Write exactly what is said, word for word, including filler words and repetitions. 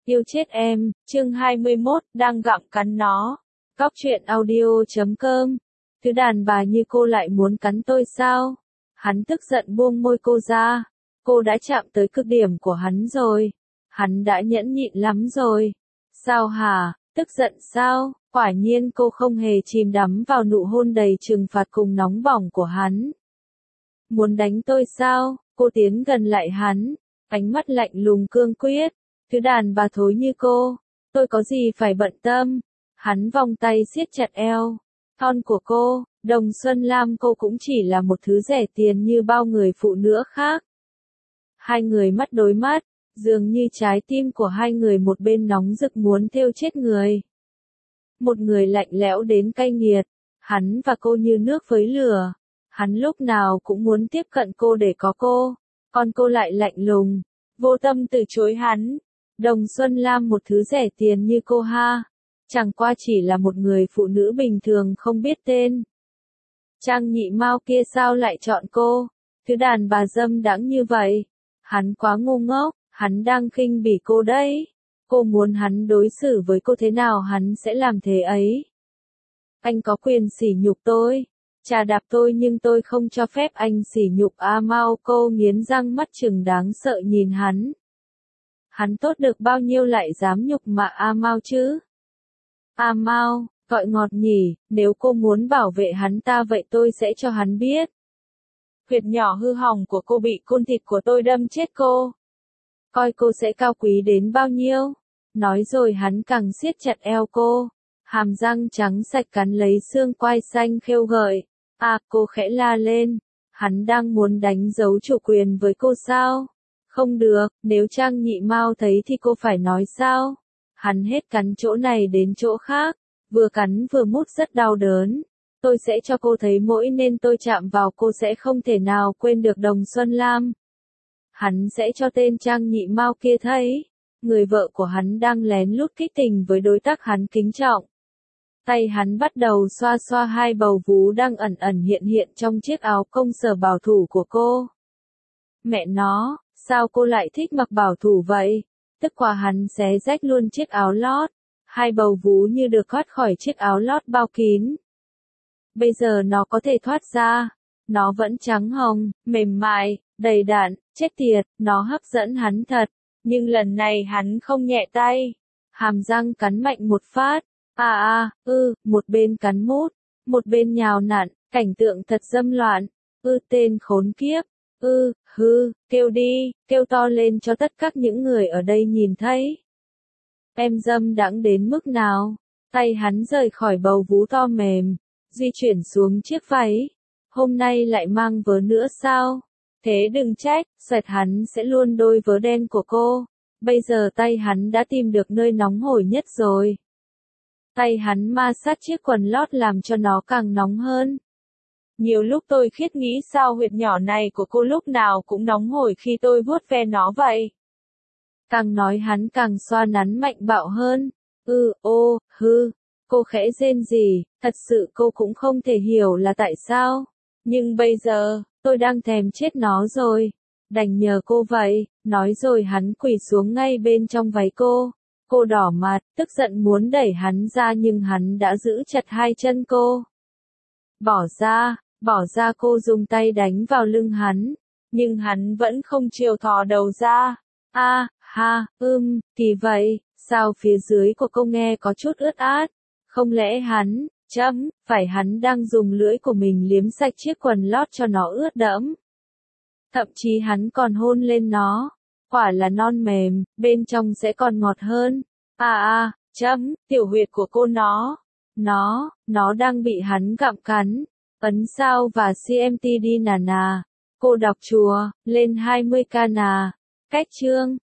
Yêu chết em, chương hai mươi mốt, đang gặm cắn nó. Góc truyện audio chấm com. Thứ đàn bà như cô lại muốn cắn tôi sao? Hắn tức giận buông môi cô ra. Cô đã chạm tới cực điểm của hắn rồi. Hắn đã nhẫn nhịn lắm rồi. Sao hả? Tức giận sao? Quả nhiên cô không hề chìm đắm vào nụ hôn đầy trừng phạt cùng nóng bỏng của hắn. Muốn đánh tôi sao? Cô tiến gần lại hắn. Ánh mắt lạnh lùng cương quyết. Thứ đàn bà thối như cô, tôi có gì phải bận tâm. Hắn vòng tay siết chặt eo, thon của cô, Đồng Xuân Lam cô cũng chỉ là một thứ rẻ tiền như bao người phụ nữ khác. Hai người mắt đối mắt, dường như trái tim của hai người một bên nóng rực muốn thêu chết người. Một người lạnh lẽo đến cay nghiệt, hắn và cô như nước với lửa. Hắn lúc nào cũng muốn tiếp cận cô để có cô, còn cô lại lạnh lùng, vô tâm từ chối hắn. Đồng Xuân Lam một thứ rẻ tiền như cô ha, chẳng qua chỉ là một người phụ nữ bình thường không biết tên. Trang nhị mao kia sao lại chọn cô, thứ đàn bà dâm đãng như vậy. Hắn quá ngu ngốc, hắn đang khinh bỉ cô đấy. Cô muốn hắn đối xử với cô thế nào hắn sẽ làm thế ấy. Anh có quyền sỉ nhục tôi, chà đạp tôi nhưng tôi không cho phép anh sỉ nhục A Mao. Cô nghiến răng mắt trừng đáng sợ nhìn hắn. Hắn tốt được bao nhiêu lại dám nhục mạ A Mao chứ? A Mao, gọi ngọt nhỉ, nếu cô muốn bảo vệ hắn ta vậy tôi sẽ cho hắn biết. Huyệt nhỏ hư hỏng của cô bị côn thịt của tôi đâm chết cô. Coi cô sẽ cao quý đến bao nhiêu. Nói rồi hắn càng siết chặt eo cô. Hàm răng trắng sạch cắn lấy xương quai xanh khêu gợi. À, cô khẽ la lên. Hắn đang muốn đánh dấu chủ quyền với cô sao? Không được, nếu Trang nhị mao thấy thì cô phải nói sao? Hắn hết cắn chỗ này đến chỗ khác, vừa cắn vừa mút rất đau đớn. Tôi sẽ cho cô thấy mỗi nên tôi chạm vào cô sẽ không thể nào quên được Đồng Xuân Lam. Hắn sẽ cho tên Trang nhị mao kia thấy, người vợ của hắn đang lén lút kích tình với đối tác hắn kính trọng. Tay hắn bắt đầu xoa xoa hai bầu vú đang ẩn ẩn hiện hiện trong chiếc áo công sở bảo thủ của cô. Mẹ nó, sao cô lại thích mặc bảo thủ vậy? Tức quá hắn xé rách luôn chiếc áo lót. Hai bầu vú như được thoát khỏi chiếc áo lót bao kín. Bây giờ nó có thể thoát ra. Nó vẫn trắng hồng, mềm mại, đầy đặn, chết tiệt, nó hấp dẫn hắn thật. Nhưng lần này hắn không nhẹ tay. Hàm răng cắn mạnh một phát. À à, ư, một bên cắn mút, một bên nhào nặn, cảnh tượng thật dâm loạn. Ư tên khốn kiếp. Ư, hư, kêu đi, kêu to lên cho tất cả những người ở đây nhìn thấy. Em dâm đãng đến mức nào? Tay hắn rời khỏi bầu vú to mềm, di chuyển xuống chiếc váy. Hôm nay lại mang vớ nữa sao? Thế đừng trách, xoẹt hắn sẽ luôn đôi vớ đen của cô. Bây giờ tay hắn đã tìm được nơi nóng hổi nhất rồi. Tay hắn ma sát chiếc quần lót làm cho nó càng nóng hơn. Nhiều lúc tôi khiết nghĩ sao huyệt nhỏ này của cô lúc nào cũng nóng hổi khi tôi vuốt ve nó vậy. Càng nói hắn càng xoa nắn mạnh bạo hơn. Ừ, ô, hư, cô khẽ rên rỉ, thật sự cô cũng không thể hiểu là tại sao. Nhưng bây giờ, tôi đang thèm chết nó rồi. Đành nhờ cô vậy, nói rồi hắn quỳ xuống ngay bên trong váy cô. Cô đỏ mặt, tức giận muốn đẩy hắn ra nhưng hắn đã giữ chặt hai chân cô. Bỏ ra. Bỏ ra cô dùng tay đánh vào lưng hắn, nhưng hắn vẫn không chịu thò đầu ra. A, à, ha, ưm, kỳ vậy, sao phía dưới của cô nghe có chút ướt át? Không lẽ hắn, chấm, phải hắn đang dùng lưỡi của mình liếm sạch chiếc quần lót cho nó ướt đẫm. Thậm chí hắn còn hôn lên nó, quả là non mềm, bên trong sẽ còn ngọt hơn. À à, chấm, tiểu huyệt của cô nó, nó, nó đang bị hắn gặm cắn. Ấn sao và xê em tê đi nà nà. Cô đọc chùa, lên hai mươi k nà. Cách chương.